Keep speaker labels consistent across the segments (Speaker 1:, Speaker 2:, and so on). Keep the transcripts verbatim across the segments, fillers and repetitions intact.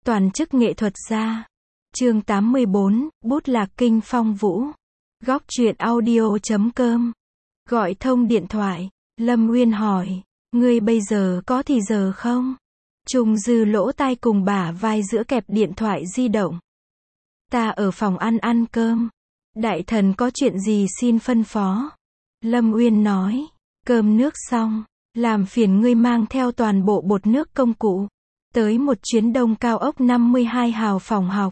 Speaker 1: Toàn chức nghệ thuật gia. Chương tám mươi bốn, bút lạc kinh phong vũ. Góc truyện audio chấm com. Gọi thông điện thoại. Lâm Uyên hỏi, ngươi bây giờ có thì giờ không? Trung Dư lỗ tai cùng bả vai giữa kẹp điện thoại di động. Ta ở phòng ăn ăn cơm. Đại thần có chuyện gì xin phân phó? Lâm Uyên nói, cơm nước xong, làm phiền ngươi mang theo toàn bộ bột nước công cụ, tới một chuyến Đông Cao ốc năm mươi hai hào phòng học.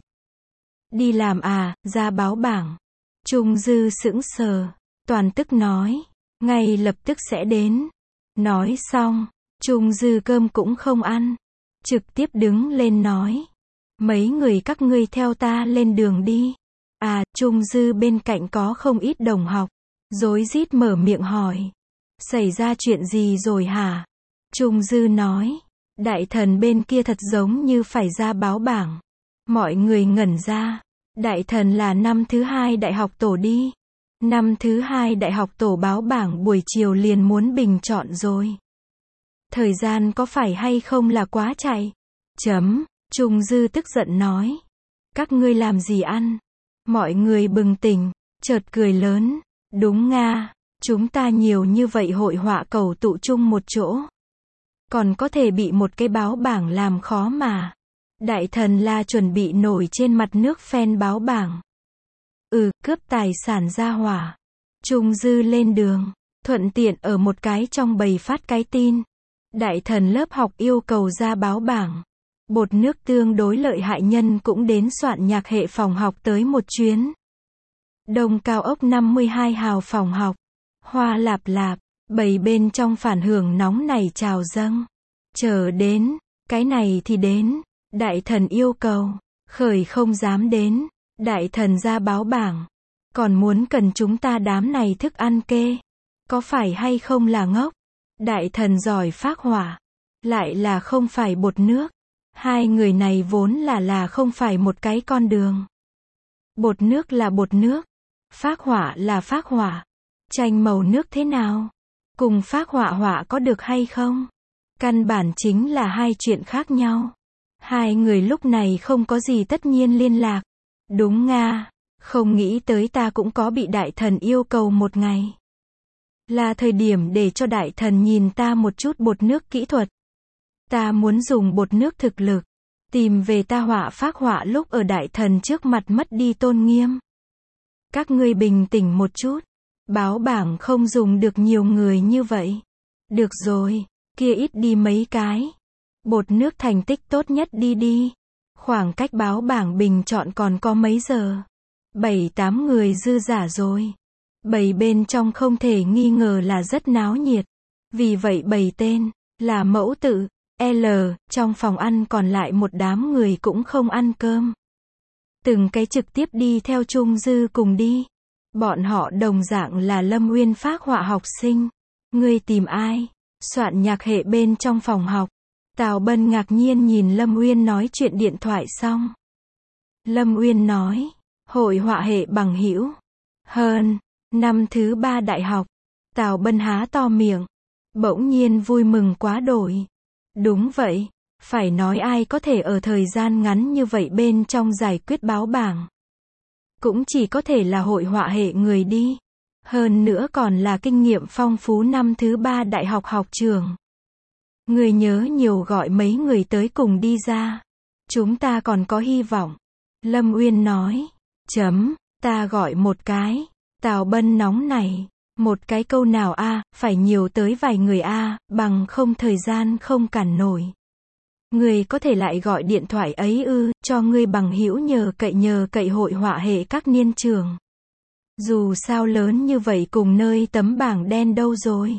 Speaker 1: Đi làm à, ra báo bảng. Trung Dư sững sờ, toàn tức nói, ngay lập tức sẽ đến. Nói xong, Trung Dư cơm cũng không ăn, trực tiếp đứng lên nói, mấy người các ngươi theo ta lên đường đi. À, Trung Dư bên cạnh có không ít đồng học, rối rít mở miệng hỏi, xảy ra chuyện gì rồi hả? Trung Dư nói, đại thần bên kia thật giống như phải ra báo bảng. Mọi người ngẩn ra, đại thần là năm thứ hai đại học tổ đi. Năm thứ hai đại học tổ báo bảng buổi chiều liền muốn bình chọn rồi. Thời gian có phải hay không là quá chạy? Chấm, Trung Dư tức giận nói, các ngươi làm gì ăn? Mọi người bừng tỉnh, chợt cười lớn, đúng nga, chúng ta nhiều như vậy hội họa cầu tụ chung một chỗ. Còn có thể bị một cái báo bảng làm khó mà. Đại thần là chuẩn bị nổi trên mặt nước phen báo bảng. Ừ, cướp tài sản ra hỏa. Trung Dư lên đường, thuận tiện ở một cái trong bầy phát cái tin. Đại thần lớp học yêu cầu ra báo bảng. Bột nước tương đối lợi hại nhân cũng đến soạn nhạc hệ phòng học tới một chuyến. Đông Cao ốc năm mươi hai hào phòng học. Hoa lạp lạp, bầy bên trong phản hưởng nóng này trào dâng. Chờ đến, cái này thì đến. Đại thần yêu cầu, khởi không dám đến. Đại thần ra báo bảng, còn muốn cần chúng ta đám này thức ăn kê. Có phải hay không là ngốc? Đại thần giỏi phác họa, lại là không phải bột nước. Hai người này vốn là là không phải một cái con đường. Bột nước là bột nước, phác họa là phác họa. Tranh màu nước thế nào? Cùng phác họa họa có được hay không? Căn bản chính là hai chuyện khác nhau. Hai người lúc này không có gì tất nhiên liên lạc. Đúng nga, không nghĩ tới ta cũng có bị đại thần yêu cầu một ngày. Là thời điểm để cho đại thần nhìn ta một chút bột nước kỹ thuật. Ta muốn dùng bột nước thực lực, tìm về ta họa phác họa lúc ở đại thần trước mặt mất đi tôn nghiêm. Các ngươi bình tĩnh một chút, báo bảng không dùng được nhiều người như vậy. Được rồi, kia ít đi mấy cái. Bột nước thành tích tốt nhất đi đi. Khoảng cách báo bảng bình chọn còn có mấy giờ? Bảy tám người dư giả rồi. Bầy bên trong không thể nghi ngờ là rất náo nhiệt. Vì vậy bầy tên là mẫu tự L, trong phòng ăn còn lại một đám người cũng không ăn cơm. Từng cái trực tiếp đi theo Trung Dư cùng đi. Bọn họ đồng dạng là Lâm Uyên phác họa học sinh. Ngươi tìm ai? Soạn nhạc hệ bên trong phòng học. Tào Bân ngạc nhiên nhìn Lâm Uyên nói chuyện điện thoại xong. Lâm Uyên nói, hội họa hệ bằng hữu. Hơn, năm thứ ba đại học. Tào Bân há to miệng. Bỗng nhiên vui mừng quá đổi. Đúng vậy, phải nói ai có thể ở thời gian ngắn như vậy bên trong giải quyết báo bảng. Cũng chỉ có thể là hội họa hệ người đi. Hơn nữa còn là kinh nghiệm phong phú năm thứ ba đại học học trường. Người nhớ nhiều gọi mấy người tới cùng đi ra. Chúng ta còn có hy vọng. Lâm Uyên nói. Chấm, ta gọi một cái. Tào Bân nóng này. Một cái câu nào a, à, phải nhiều tới vài người a, à, bằng không thời gian không cản nổi. Người có thể lại gọi điện thoại ấy ư, cho ngươi bằng hữu nhờ cậy nhờ cậy hội họa hệ các niên trường. Dù sao lớn như vậy cùng nơi tấm bảng đen đâu rồi.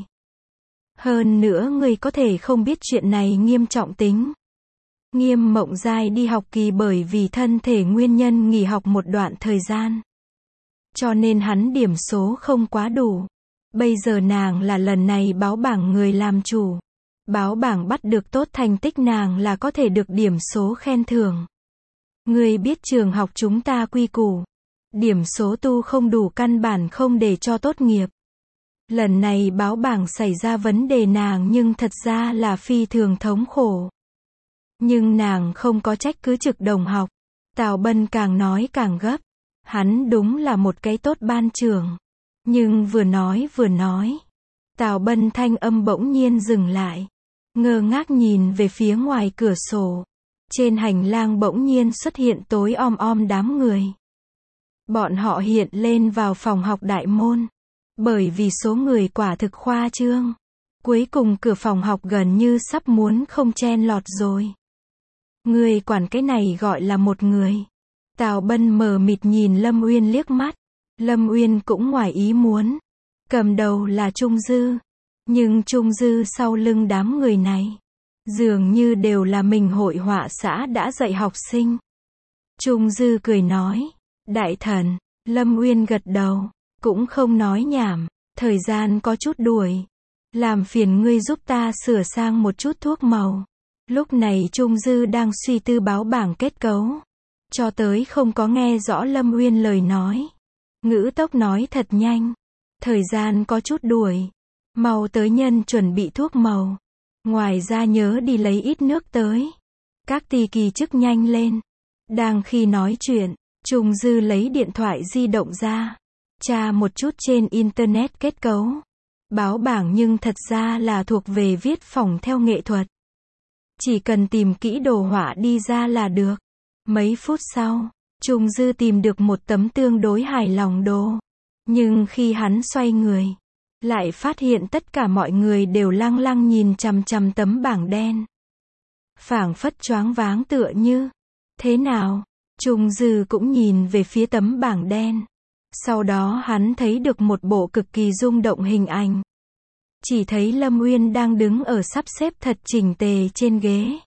Speaker 1: Hơn nữa ngươi có thể không biết chuyện này nghiêm trọng tính. Nghiêm Mộng Giai đi học kỳ bởi vì thân thể nguyên nhân nghỉ học một đoạn thời gian. Cho nên hắn điểm số không quá đủ. Bây giờ nàng là lần này báo bảng người làm chủ. Báo bảng bắt được tốt thành tích nàng là có thể được điểm số khen thưởng. Ngươi biết trường học chúng ta quy củ. Điểm số tu không đủ căn bản không để cho tốt nghiệp. Lần này báo bảng xảy ra vấn đề nàng nhưng thật ra là phi thường thống khổ. Nhưng nàng không có trách cứ Trực đồng học. Tào Bân càng nói càng gấp. Hắn đúng là một cái tốt ban trưởng. Nhưng vừa nói vừa nói. Tào Bân thanh âm bỗng nhiên dừng lại. Ngơ ngác nhìn về phía ngoài cửa sổ. Trên hành lang bỗng nhiên xuất hiện tối om om đám người. Bọn họ hiện lên vào phòng học đại môn. Bởi vì số người quả thực khoa trương. Cuối cùng cửa phòng học gần như sắp muốn không chen lọt rồi. Người quản cái này gọi là một người. Tào Bân mờ mịt nhìn Lâm Uyên liếc mắt. Lâm Uyên cũng ngoài ý muốn. Cầm đầu là Trung Dư. Nhưng Trung Dư sau lưng đám người này. Dường như đều là mình hội họa xã đã dạy học sinh. Trung Dư cười nói. Đại thần. Lâm Uyên gật đầu. Cũng không nói nhảm. Thời gian có chút đuổi. Làm phiền ngươi giúp ta sửa sang một chút thuốc màu. Lúc này Trung Dư đang suy tư báo bảng kết cấu. Cho tới không có nghe rõ Lâm Uyên lời nói. Ngữ tốc nói thật nhanh. Thời gian có chút đuổi. Mau tới nhân chuẩn bị thuốc màu. Ngoài ra nhớ đi lấy ít nước tới. Các tỳ kỳ chức nhanh lên. Đang khi nói chuyện, Trung Dư lấy điện thoại di động ra. Tra một chút trên internet kết cấu. Báo bảng nhưng thật ra là thuộc về viết phỏng theo nghệ thuật. Chỉ cần tìm kỹ đồ họa đi ra là được. Mấy phút sau, Trung Dư tìm được một tấm tương đối hài lòng đồ. Nhưng khi hắn xoay người, lại phát hiện tất cả mọi người đều lăng lăng nhìn chằm chằm tấm bảng đen. Phảng phất choáng váng tựa như. Thế nào? Trung Dư cũng nhìn về phía tấm bảng đen. Sau đó hắn thấy được một bộ cực kỳ rung động hình ảnh. Chỉ thấy Lâm Uyên đang đứng ở sắp xếp thật chỉnh tề trên ghế.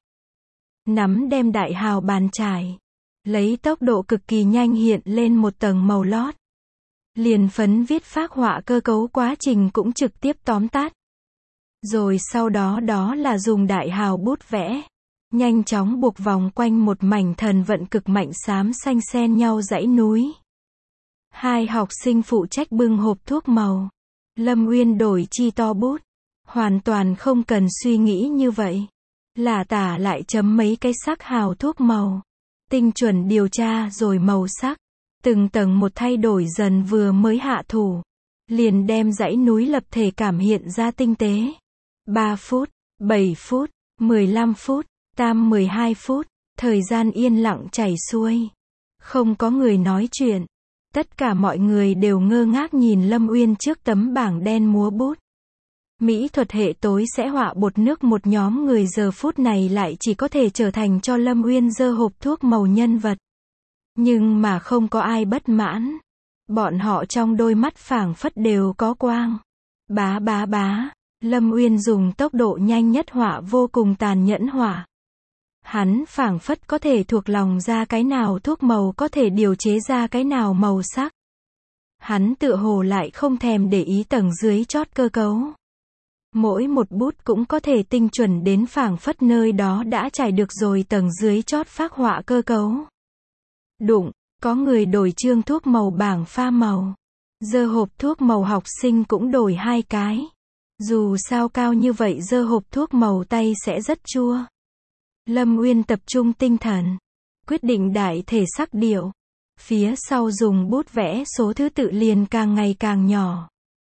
Speaker 1: Nắm đem đại hào bàn chải. Lấy tốc độ cực kỳ nhanh hiện lên một tầng màu lót. Liền phấn viết phác họa cơ cấu quá trình cũng trực tiếp tóm tắt. Rồi sau đó đó là dùng đại hào bút vẽ. Nhanh chóng buộc vòng quanh một mảnh thần vận cực mạnh xám xanh xen nhau dãy núi. Hai học sinh phụ trách bưng hộp thuốc màu. Lâm Uyên đổi chi to bút. Hoàn toàn không cần suy nghĩ như vậy. Lả tả lại chấm mấy cái sắc hào thuốc màu. Tinh chuẩn điều tra rồi màu sắc. Từng tầng một thay đổi dần vừa mới hạ thủ. Liền đem dãy núi lập thể cảm hiện ra tinh tế. ba phút, bảy phút, mười lăm phút, tam mười hai phút. Thời gian yên lặng chảy xuôi. Không có người nói chuyện. Tất cả mọi người đều ngơ ngác nhìn Lâm Uyên trước tấm bảng đen múa bút. Mỹ thuật hệ tối sẽ họa bột nước một nhóm người giờ phút này lại chỉ có thể trở thành cho Lâm Uyên dơ hộp thuốc màu nhân vật. Nhưng mà không có ai bất mãn. Bọn họ trong đôi mắt phảng phất đều có quang. Bá bá bá. Lâm Uyên dùng tốc độ nhanh nhất họa vô cùng tàn nhẫn họa. Hắn phảng phất có thể thuộc lòng ra cái nào thuốc màu có thể điều chế ra cái nào màu sắc. Hắn tựa hồ lại không thèm để ý tầng dưới chót cơ cấu. Mỗi một bút cũng có thể tinh chuẩn đến phảng phất nơi đó đã trải được rồi tầng dưới chót phác họa cơ cấu. Đụng, có người đổi chương thuốc màu bảng pha màu. Dơ hộp thuốc màu học sinh cũng đổi hai cái. Dù sao cao như vậy dơ hộp thuốc màu tay sẽ rất chua. Lâm Uyên tập trung tinh thần. Quyết định đại thể sắc điệu. Phía sau dùng bút vẽ số thứ tự liền càng ngày càng nhỏ.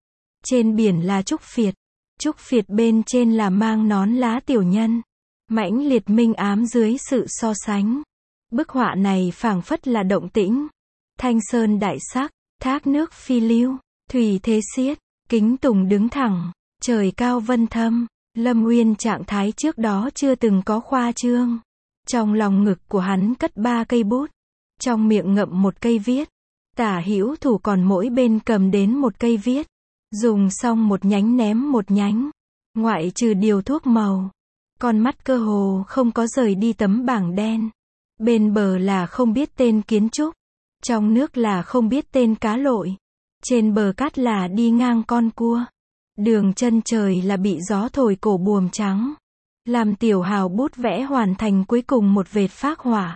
Speaker 1: Trên biển là Trúc Phiệt. Trúc Phiệt bên trên là mang nón lá tiểu nhân. Mãnh liệt minh ám dưới sự so sánh. Bức họa này phảng phất là động tĩnh. Thanh sơn đại sắc, thác nước phi lưu, thủy thế xiết, kính tùng đứng thẳng, trời cao vân thâm. Lâm Uyên trạng thái trước đó chưa từng có khoa trương. Trong lòng ngực của hắn cất ba cây bút. Trong miệng ngậm một cây viết. Tả hữu thủ còn mỗi bên cầm đến một cây viết. Dùng xong một nhánh ném một nhánh. Ngoại trừ điều thuốc màu. Con mắt cơ hồ không có rời đi tấm bảng đen. Bên bờ là không biết tên kiến trúc. Trong nước là không biết tên cá lội. Trên bờ cát là đi ngang con cua. Đường chân trời là bị gió thổi cổ buồm trắng. Làm tiểu hào bút vẽ hoàn thành cuối cùng một vệt phác họa.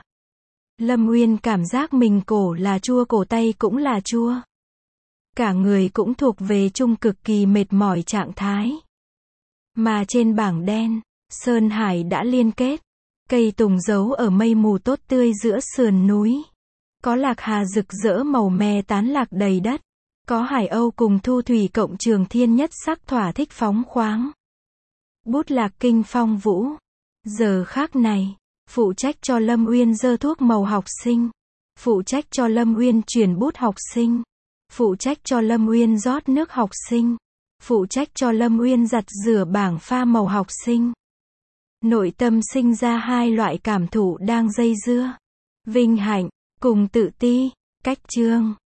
Speaker 1: Lâm Uyên cảm giác mình cổ là chua, cổ tay cũng là chua. Cả người cũng thuộc về chung cực kỳ mệt mỏi trạng thái. Mà trên bảng đen, Sơn Hải đã liên kết. Cây tùng giấu ở mây mù tốt tươi giữa sườn núi. Có lạc hà rực rỡ màu me tán lạc đầy đất. Có hải âu cùng thu thủy cộng trường thiên nhất sắc thỏa thích phóng khoáng. Bút lạc kinh phong vũ. Giờ khác này, phụ trách cho Lâm Uyên dơ thuốc màu học sinh. Phụ trách cho Lâm Uyên chuyển bút học sinh. Phụ trách cho Lâm Uyên rót nước học sinh. Phụ trách cho Lâm Uyên giặt rửa bảng pha màu học sinh. Nội tâm sinh ra hai loại cảm thụ đang dây dưa. Vinh hạnh, cùng tự ti. Cách chương